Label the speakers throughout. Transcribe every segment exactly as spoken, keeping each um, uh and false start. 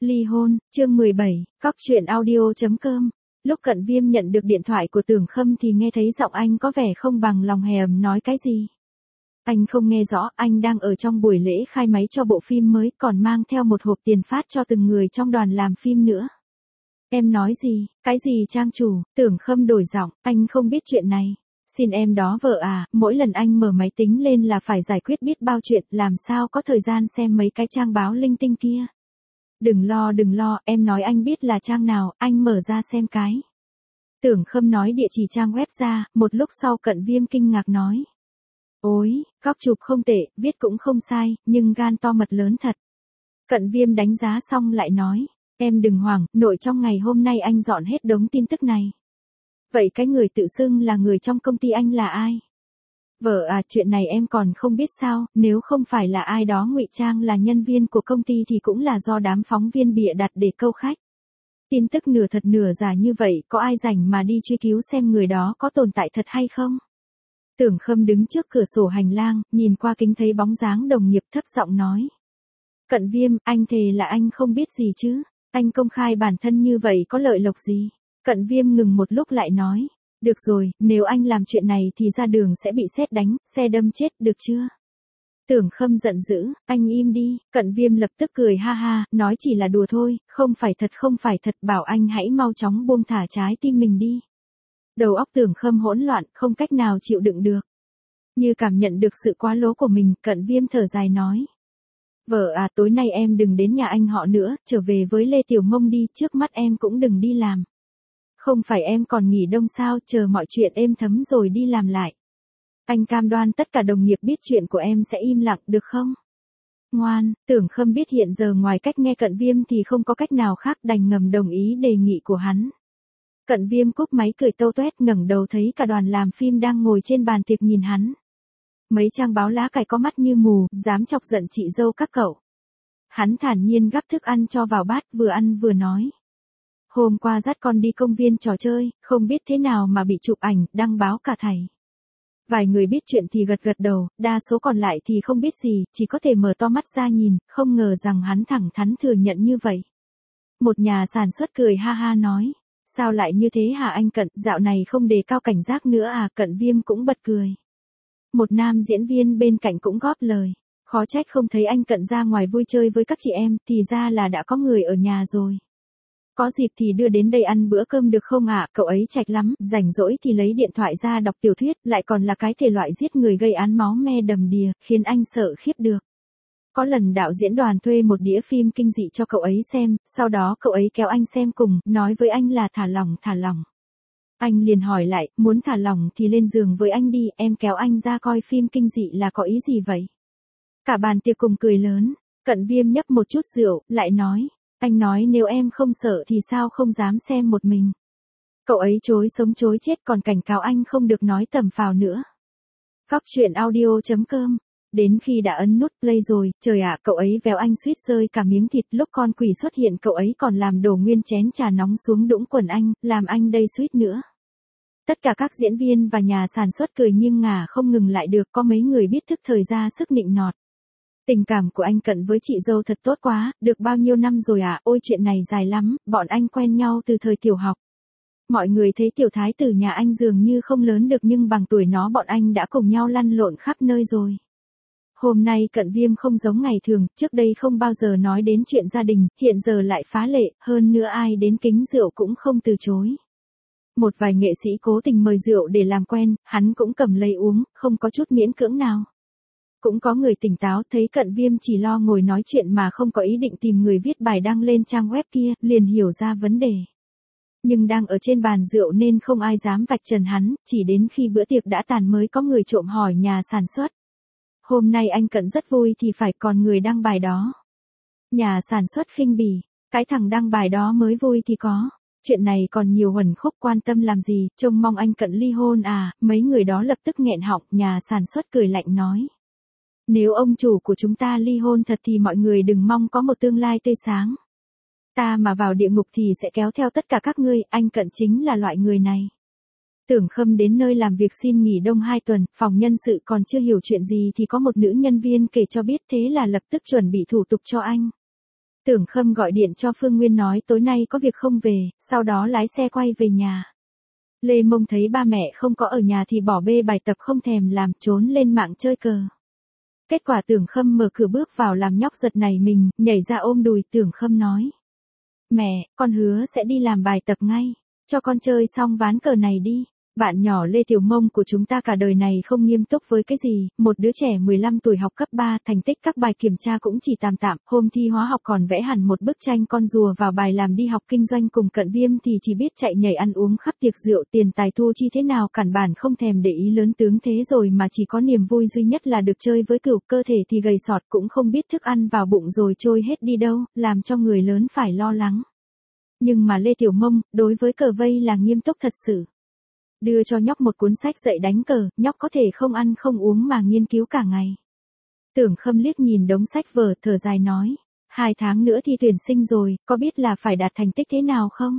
Speaker 1: Ly hôn, chương mười bảy, cóc truyện audio chấm com. Lúc Cận Viêm nhận được điện thoại của Tưởng Khâm thì nghe thấy giọng anh có vẻ không bằng lòng hè ẩm nói cái gì. Anh không nghe rõ, anh đang ở trong buổi lễ khai máy cho bộ phim mới, còn mang theo một hộp tiền phát cho từng người trong đoàn làm phim nữa. Em nói gì, cái gì trang chủ, Tưởng Khâm đổi giọng, anh không biết chuyện này. Xin em đó vợ à, mỗi lần anh mở máy tính lên là phải giải quyết biết bao chuyện, làm sao có thời gian xem mấy cái trang báo linh tinh kia. Đừng lo đừng lo, em nói anh biết là trang nào, anh mở ra xem cái. Tưởng Khâm nói địa chỉ trang web ra, một lúc sau Cận Viêm kinh ngạc nói. Ôi, góc chụp không tệ, viết cũng không sai, nhưng gan to mật lớn thật. Cận Viêm đánh giá xong lại nói, em đừng hoảng, nội trong ngày hôm nay anh dọn hết đống tin tức này. Vậy cái người tự xưng là người trong công ty anh là ai? Vợ à, chuyện này em còn không biết sao, nếu không phải là ai đó ngụy trang là nhân viên của công ty thì cũng là do đám phóng viên bịa đặt để câu khách. Tin tức nửa thật nửa giả như vậy, có ai rảnh mà đi truy cứu xem người đó có tồn tại thật hay không? Tưởng Khâm đứng trước cửa sổ hành lang, nhìn qua kính thấy bóng dáng đồng nghiệp thấp giọng nói. Cận Viêm, anh thề là anh không biết gì chứ, anh công khai bản thân như vậy có lợi lộc gì? Cận Viêm ngừng một lúc lại nói. Được rồi, nếu anh làm chuyện này thì ra đường sẽ bị sét đánh, xe đâm chết, được chưa? Tưởng Khâm giận dữ, anh im đi, Cận Viêm lập tức cười ha ha, nói chỉ là đùa thôi, không phải thật không phải thật, bảo anh hãy mau chóng buông thả trái tim mình đi. Đầu óc Tưởng Khâm hỗn loạn, không cách nào chịu đựng được. Như cảm nhận được sự quá lố của mình, Cận Viêm thở dài nói. Vợ à, tối nay em đừng đến nhà anh họ nữa, trở về với Lê Tiểu Mông đi, trước mắt em cũng đừng đi làm. Không phải em còn nghỉ đông sao, chờ mọi chuyện êm thấm rồi đi làm lại. Anh cam đoan tất cả đồng nghiệp biết chuyện của em sẽ im lặng, được không? Ngoan, Tưởng Khâm biết hiện giờ ngoài cách nghe Cận Viêm thì không có cách nào khác, đành ngầm đồng ý đề nghị của hắn. Cận Viêm cúp máy cười tâu toét, ngẩng đầu thấy cả đoàn làm phim đang ngồi trên bàn tiệc nhìn hắn. Mấy trang báo lá cải có mắt như mù, dám chọc giận chị dâu các cậu. Hắn thản nhiên gắp thức ăn cho vào bát, vừa ăn vừa nói. Hôm qua dắt con đi công viên trò chơi, không biết thế nào mà bị chụp ảnh, đăng báo cả thảy. Vài người biết chuyện thì gật gật đầu, đa số còn lại thì không biết gì, chỉ có thể mở to mắt ra nhìn, không ngờ rằng hắn thẳng thắn thừa nhận như vậy. Một nhà sản xuất cười ha ha nói, sao lại như thế hả anh Cận, dạo này không đề cao cảnh giác nữa à? Cận Viêm cũng bật cười. Một nam diễn viên bên cạnh cũng góp lời, khó trách không thấy anh Cận ra ngoài vui chơi với các chị em, thì ra là đã có người ở nhà rồi. Có dịp thì đưa đến đây ăn bữa cơm được không ạ? Cậu ấy trạch lắm, rảnh rỗi thì lấy điện thoại ra đọc tiểu thuyết, lại còn là cái thể loại giết người gây án máu me đầm đìa, khiến anh sợ khiếp được. Có lần đạo diễn đoàn thuê một đĩa phim kinh dị cho cậu ấy xem, sau đó cậu ấy kéo anh xem cùng, nói với anh là thả lỏng thả lỏng. Anh liền hỏi lại, muốn thả lỏng thì lên giường với anh đi, em kéo anh ra coi phim kinh dị là có ý gì vậy? Cả bàn tiệc cùng cười lớn, Cận Viêm nhấp một chút rượu, lại nói. Anh nói nếu em không sợ thì sao không dám xem một mình. Cậu ấy chối sống chối chết, còn cảnh cáo anh không được nói tầm phào nữa. Cóc truyện audio chấm com. Đến khi đã ấn nút play rồi, trời ạ, cậu ấy véo anh suýt rơi cả miếng thịt, lúc con quỷ xuất hiện cậu ấy còn làm đổ nguyên chén trà nóng xuống đũng quần anh, làm anh đây suýt nữa. Tất cả các diễn viên và nhà sản xuất cười nghiêng ngả không ngừng lại được, có mấy người biết thức thời ra sức nịnh nọt. Tình cảm của anh Cận với chị dâu thật tốt quá, được bao nhiêu năm rồi à, ôi chuyện này dài lắm, bọn anh quen nhau từ thời tiểu học. Mọi người thấy tiểu thái tử nhà anh dường như không lớn được nhưng bằng tuổi nó bọn anh đã cùng nhau lăn lộn khắp nơi rồi. Hôm nay Cận Viêm không giống ngày thường, trước đây không bao giờ nói đến chuyện gia đình, hiện giờ lại phá lệ, hơn nữa ai đến kính rượu cũng không từ chối. Một vài nghệ sĩ cố tình mời rượu để làm quen, hắn cũng cầm lấy uống, không có chút miễn cưỡng nào. Cũng có người tỉnh táo thấy Cận Viêm chỉ lo ngồi nói chuyện mà không có ý định tìm người viết bài đăng lên trang web kia, liền hiểu ra vấn đề. Nhưng đang ở trên bàn rượu nên không ai dám vạch trần hắn, chỉ đến khi bữa tiệc đã tàn mới có người trộm hỏi nhà sản xuất. Hôm nay anh Cận rất vui thì phải, còn người đăng bài đó. Nhà sản xuất khinh bỉ, cái thằng đăng bài đó mới vui thì có. Chuyện này còn nhiều huẩn khúc, quan tâm làm gì, trông mong anh Cận ly hôn à? Mấy người đó lập tức nghẹn họng, nhà sản xuất cười lạnh nói. Nếu ông chủ của chúng ta ly hôn thật thì mọi người đừng mong có một tương lai tươi sáng. Ta mà vào địa ngục thì sẽ kéo theo tất cả các ngươi, anh Cận chính là loại người này. Tưởng Khâm đến nơi làm việc xin nghỉ đông hai tuần, phòng nhân sự còn chưa hiểu chuyện gì thì có một nữ nhân viên kể cho biết, thế là lập tức chuẩn bị thủ tục cho anh. Tưởng Khâm gọi điện cho Phương Nguyên nói tối nay có việc không về, sau đó lái xe quay về nhà. Lê Mông thấy ba mẹ không có ở nhà thì bỏ bê bài tập không thèm làm, trốn lên mạng chơi cờ. Kết quả Tưởng Khâm mở cửa bước vào làm nhóc giật nảy mình, nhảy ra ôm đùi. Tưởng Khâm nói: Mẹ, con hứa sẽ đi làm bài tập ngay, cho con chơi xong ván cờ này đi. Bạn nhỏ Lê Tiểu Mông của chúng ta cả đời này không nghiêm túc với cái gì, một đứa trẻ mười lăm tuổi học cấp ba, thành tích các bài kiểm tra cũng chỉ tạm tạm, hôm thi hóa học còn vẽ hẳn một bức tranh con rùa vào bài làm đi học kinh doanh cùng Cận Viêm thì chỉ biết chạy nhảy ăn uống khắp tiệc rượu, tiền tài thu chi thế nào cản bản không thèm để ý lớn tướng thế rồi mà chỉ có niềm vui duy nhất là được chơi với cừu, cơ thể thì gầy sọt cũng không biết thức ăn vào bụng rồi trôi hết đi đâu, làm cho người lớn phải lo lắng. Nhưng mà Lê Tiểu Mông, đối với cờ vây là nghiêm túc thật sự. Đưa cho nhóc một cuốn sách dạy đánh cờ, nhóc có thể không ăn không uống mà nghiên cứu cả ngày. Tưởng Khâm liếc nhìn đống sách vở, thở dài nói: Hai tháng nữa thì tuyển sinh rồi, có biết là phải đạt thành tích thế nào không?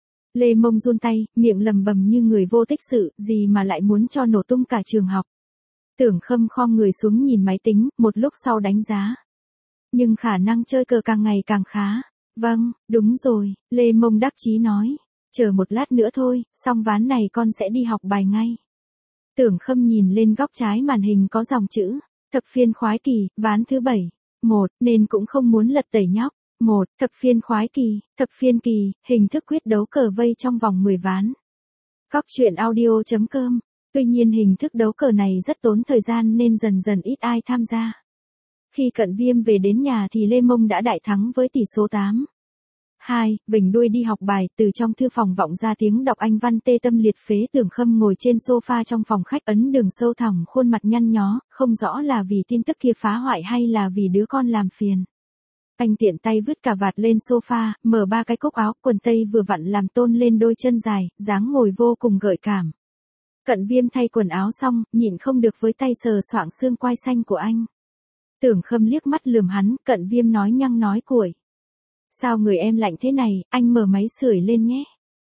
Speaker 1: Lê Mông run tay, miệng lầm bầm như người vô tích sự, gì mà lại muốn cho nổ tung cả trường học. Tưởng Khâm khom người xuống nhìn máy tính, một lúc sau đánh giá. Nhưng khả năng chơi cờ càng ngày càng khá. Vâng, đúng rồi, Lê Mông đắc chí nói. Chờ một lát nữa thôi, xong ván này con sẽ đi học bài ngay. Tưởng Khâm nhìn lên góc trái màn hình có dòng chữ: Thập phiên khoái kỳ, ván thứ bảy. Một, nên cũng không muốn lật tẩy nhóc. Một, thập phiên khoái kỳ, thập phiên kỳ, hình thức quyết đấu cờ vây trong vòng mười ván. Cóc truyện audio chấm com. Tuy nhiên hình thức đấu cờ này rất tốn thời gian nên dần dần ít ai tham gia. Khi Cận Viêm về đến nhà thì Lê Mông đã đại thắng với tỷ số tám. Hai, vểnh đuôi đi học bài, từ trong thư phòng vọng ra tiếng đọc anh văn tê tâm liệt phế. Tưởng Khâm ngồi trên sofa trong phòng khách ấn đường sâu thẳm, khuôn mặt nhăn nhó, không rõ là vì tin tức kia phá hoại hay là vì đứa con làm phiền. Anh tiện tay vứt cà vạt lên sofa, mở ba cái cúc áo, quần tây vừa vặn làm tôn lên đôi chân dài, dáng ngồi vô cùng gợi cảm. Cận Viêm thay quần áo xong, nhịn không được với tay sờ soạng xương quai xanh của anh. Tưởng Khâm liếc mắt lườm hắn, Cận Viêm nói nhăng nói cuội: Sao người em lạnh thế này, anh mở máy sưởi lên nhé.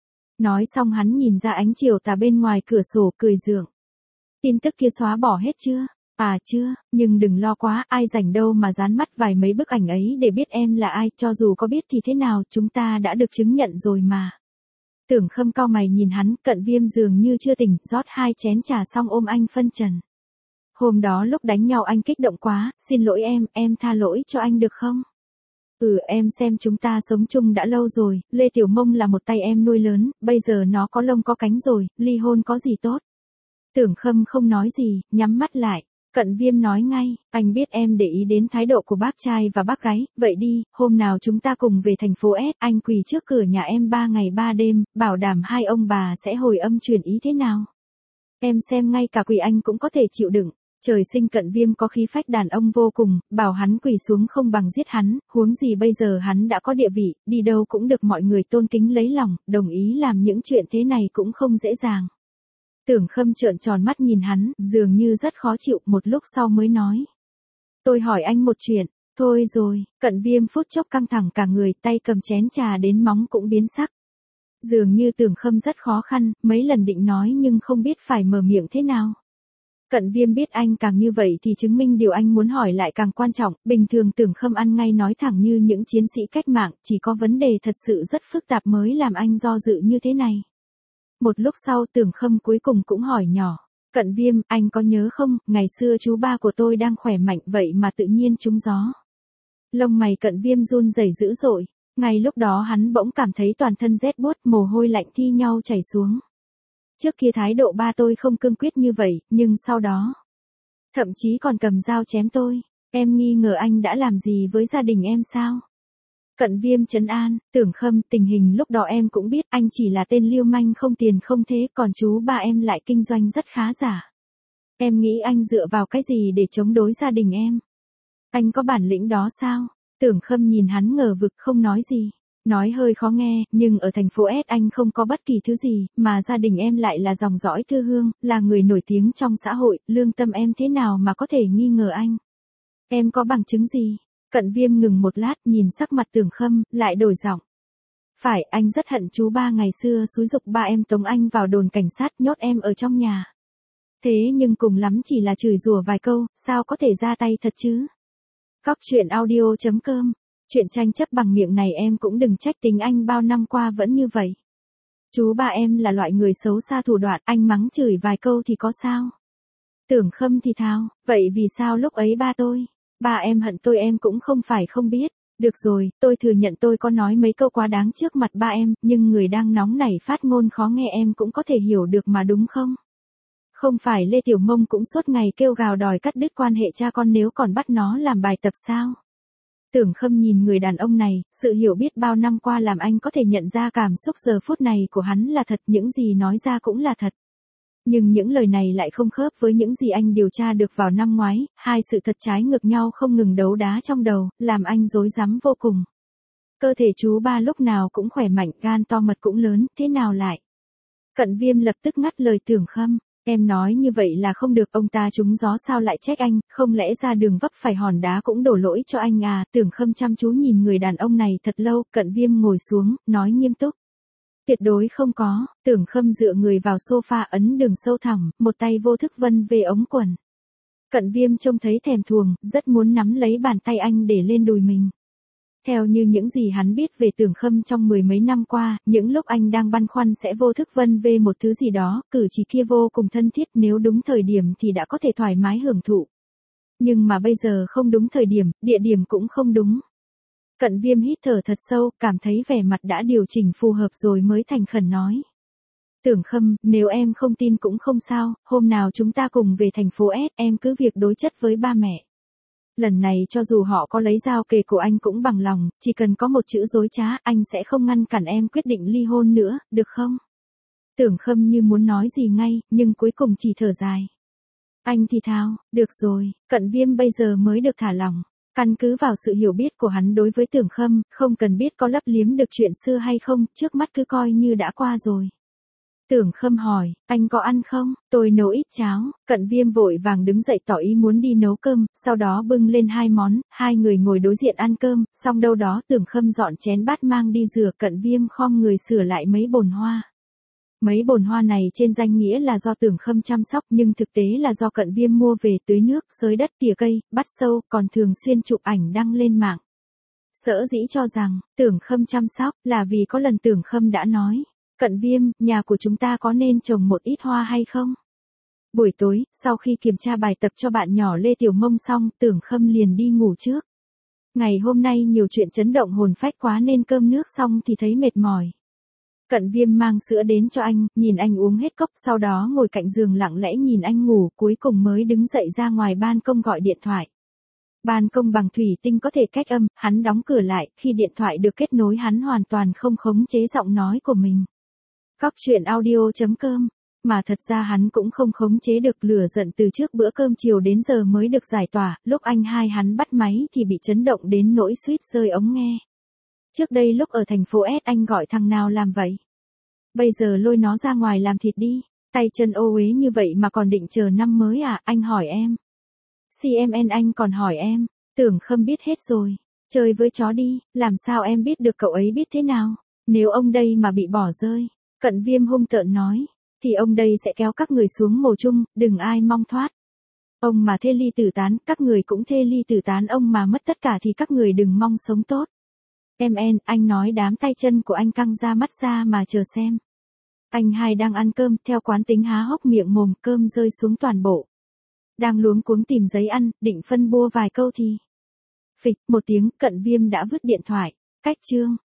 Speaker 1: Nói xong hắn nhìn ra ánh chiều tà bên ngoài cửa sổ cười gượng. Tin tức kia xóa bỏ hết chưa? À chưa, nhưng đừng lo quá, ai rảnh đâu mà dán mắt vài mấy bức ảnh ấy để biết em là ai, cho dù có biết thì thế nào, chúng ta đã được chứng nhận rồi mà. Tưởng Khâm cau mày nhìn hắn, Cận Viêm dường như chưa tỉnh, rót hai chén trà xong ôm anh phân trần. Hôm đó lúc đánh nhau anh kích động quá, xin lỗi em, em tha lỗi cho anh được không? Ừ, em xem chúng ta sống chung đã lâu rồi, Lê Tiểu Mông là một tay em nuôi lớn, bây giờ nó có lông có cánh rồi, ly hôn có gì tốt. Tưởng Khâm không nói gì, nhắm mắt lại. Cận Viêm nói ngay: Anh biết em để ý đến thái độ của bác trai và bác gái, vậy đi, hôm nào chúng ta cùng về thành phố S, anh quỳ trước cửa nhà em ba ngày ba đêm, bảo đảm hai ông bà sẽ hồi âm chuyển ý thế nào. Em xem ngay cả quỳ anh cũng có thể chịu đựng. Trời sinh Cận Viêm có khí phách đàn ông vô cùng, bảo hắn quỳ xuống không bằng giết hắn, huống gì bây giờ hắn đã có địa vị, đi đâu cũng được mọi người tôn kính lấy lòng, đồng ý làm những chuyện thế này cũng không dễ dàng. Tưởng Khâm trợn tròn mắt nhìn hắn, dường như rất khó chịu, một lúc sau mới nói: Tôi hỏi anh một chuyện. Thôi rồi, Cận Viêm phút chốc căng thẳng cả người, tay cầm chén trà đến móng cũng biến sắc. Dường như Tưởng Khâm rất khó khăn, mấy lần định nói nhưng không biết phải mở miệng thế nào. Cận Viêm biết anh càng như vậy thì chứng minh điều anh muốn hỏi lại càng quan trọng, bình thường Tưởng Khâm ăn ngay nói thẳng như những chiến sĩ cách mạng, chỉ có vấn đề thật sự rất phức tạp mới làm anh do dự như thế này. Một lúc sau Tưởng Khâm cuối cùng cũng hỏi nhỏ: Cận Viêm, anh có nhớ không, ngày xưa chú ba của tôi đang khỏe mạnh vậy mà tự nhiên trúng gió. Lông mày Cận Viêm run rẩy dữ dội, ngay lúc đó hắn bỗng cảm thấy toàn thân rét buốt, mồ hôi lạnh thi nhau chảy xuống. Trước kia thái độ ba tôi không cương quyết như vậy, nhưng sau đó, thậm chí còn cầm dao chém tôi. Em nghi ngờ anh đã làm gì với gia đình em sao? Cận Viêm trấn an: Tưởng Khâm, tình hình lúc đó em cũng biết, anh chỉ là tên lưu manh không tiền không thế, còn chú ba em lại kinh doanh rất khá giả. Em nghĩ anh dựa vào cái gì để chống đối gia đình em? Anh có bản lĩnh đó sao? Tưởng Khâm nhìn hắn ngờ vực không nói gì. Nói hơi khó nghe, nhưng ở thành phố S anh không có bất kỳ thứ gì, mà gia đình em lại là dòng dõi thư hương, là người nổi tiếng trong xã hội, lương tâm em thế nào mà có thể nghi ngờ anh? Em có bằng chứng gì? Cận Viêm ngừng một lát, nhìn sắc mặt Tưởng Khâm, lại đổi giọng. Phải, anh rất hận chú ba ngày xưa xúi giục ba em tống anh vào đồn cảnh sát, nhốt em ở trong nhà. Thế nhưng cùng lắm chỉ là chửi rủa vài câu, sao có thể ra tay thật chứ? Cóc truyện audio chấm com Chuyện tranh chấp bằng miệng này em cũng đừng trách tính anh bao năm qua vẫn như vậy. Chú ba em là loại người xấu xa thủ đoạn, anh mắng chửi vài câu thì có sao? Tưởng Khâm thì thào, vậy vì sao lúc ấy ba tôi, ba em hận tôi em cũng không phải không biết. Được rồi, tôi thừa nhận tôi có nói mấy câu quá đáng trước mặt ba em, nhưng người đang nóng nảy phát ngôn khó nghe em cũng có thể hiểu được mà đúng không? Không phải Lê Tiểu Mông cũng suốt ngày kêu gào đòi cắt đứt quan hệ cha con nếu còn bắt nó làm bài tập sao? Tưởng Khâm nhìn người đàn ông này, sự hiểu biết bao năm qua làm anh có thể nhận ra cảm xúc giờ phút này của hắn là thật, những gì nói ra cũng là thật. Nhưng những lời này lại không khớp với những gì anh điều tra được vào năm ngoái, hai sự thật trái ngược nhau không ngừng đấu đá trong đầu, làm anh rối rắm vô cùng. Cơ thể chú ba lúc nào cũng khỏe mạnh, gan to mật cũng lớn, thế nào lại? Cận Viêm lập tức ngắt lời Tưởng Khâm, em nói như vậy là không được, ông ta trúng gió sao lại trách anh, không lẽ ra đường vấp phải hòn đá cũng đổ lỗi cho anh à? Tưởng Khâm chăm chú nhìn người đàn ông này thật lâu, Cận Viêm ngồi xuống, nói nghiêm túc. Tuyệt đối không có. Tưởng Khâm dựa người vào sofa ấn đường sâu thẳm, một tay vô thức vân về ống quần. Cận Viêm trông thấy thèm thuồng, rất muốn nắm lấy bàn tay anh để lên đùi mình. Theo như những gì hắn biết về Tưởng Khâm trong mười mấy năm qua, những lúc anh đang băn khoăn sẽ vô thức vân về một thứ gì đó, cử chỉ kia vô cùng thân thiết, nếu đúng thời điểm thì đã có thể thoải mái hưởng thụ. Nhưng mà bây giờ không đúng thời điểm, địa điểm cũng không đúng. Cận Viêm hít thở thật sâu, cảm thấy vẻ mặt đã điều chỉnh phù hợp rồi mới thành khẩn nói. Tưởng Khâm, nếu em không tin cũng không sao, hôm nào chúng ta cùng về thành phố S, em cứ việc đối chất với ba mẹ. Lần này cho dù họ có lấy dao kề cổ anh cũng bằng lòng, chỉ cần có một chữ dối trá, anh sẽ không ngăn cản em quyết định ly hôn nữa, được không? Tưởng Khâm như muốn nói gì ngay, nhưng cuối cùng chỉ thở dài. Anh thì thào, được rồi, Cận Viêm bây giờ mới được thả lòng. Căn cứ vào sự hiểu biết của hắn đối với Tưởng Khâm, không cần biết có lấp liếm được chuyện xưa hay không, trước mắt cứ coi như đã qua rồi. Tưởng Khâm hỏi, anh có ăn không? Tôi nấu ít cháo. Cận Viêm vội vàng đứng dậy tỏ ý muốn đi nấu cơm, sau đó bưng lên hai món, hai người ngồi đối diện ăn cơm, xong đâu đó Tưởng Khâm dọn chén bát mang đi rửa, Cận Viêm khom người sửa lại mấy bồn hoa. Mấy bồn hoa này trên danh nghĩa là do Tưởng Khâm chăm sóc nhưng thực tế là do Cận Viêm mua về tưới nước, xới đất, tỉa cây, bắt sâu, còn thường xuyên chụp ảnh đăng lên mạng. Sở dĩ cho rằng, Tưởng Khâm chăm sóc là vì có lần Tưởng Khâm đã nói, Cận Viêm, nhà của chúng ta có nên trồng một ít hoa hay không? Buổi tối, sau khi kiểm tra bài tập cho bạn nhỏ Lê Tiểu Mông xong, Tưởng Khâm liền đi ngủ trước. Ngày hôm nay nhiều chuyện chấn động hồn phách quá nên cơm nước xong thì thấy mệt mỏi. Cận Viêm mang sữa đến cho anh, nhìn anh uống hết cốc, sau đó ngồi cạnh giường lặng lẽ nhìn anh ngủ, cuối cùng mới đứng dậy ra ngoài ban công gọi điện thoại. Ban công bằng thủy tinh có thể cách âm, hắn đóng cửa lại, khi điện thoại được kết nối hắn hoàn toàn không khống chế giọng nói của mình. Cóc truyện audio chấm com, mà thật ra hắn cũng không khống chế được, lửa giận từ trước bữa cơm chiều đến giờ mới được giải tỏa, lúc anh hai hắn bắt máy thì bị chấn động đến nỗi suýt rơi ống nghe. Trước đây lúc ở thành phố S anh gọi thằng nào làm vậy? Bây giờ lôi nó ra ngoài làm thịt đi, tay chân ô uế như vậy mà còn định chờ năm mới à, anh hỏi em. xê em en anh còn hỏi em, Tưởng Khâm biết hết rồi, chơi với chó đi, làm sao em biết được cậu ấy biết thế nào, nếu ông đây mà bị bỏ rơi, Cận Viêm hung tợn nói, thì ông đây sẽ kéo các người xuống mồ chung, đừng ai mong thoát. Ông mà thê ly tử tán, các người cũng thê ly tử tán, ông mà mất tất cả thì các người đừng mong sống tốt. Em en, anh nói đám tay chân của anh căng ra mắt ra mà chờ xem. Anh hai đang ăn cơm, theo quán tính há hốc miệng mồm, cơm rơi xuống toàn bộ. Đang luống cuống tìm giấy ăn, định phân bua vài câu thì. Phịch, một tiếng, Cận Viêm đã vứt điện thoại. Cách chương.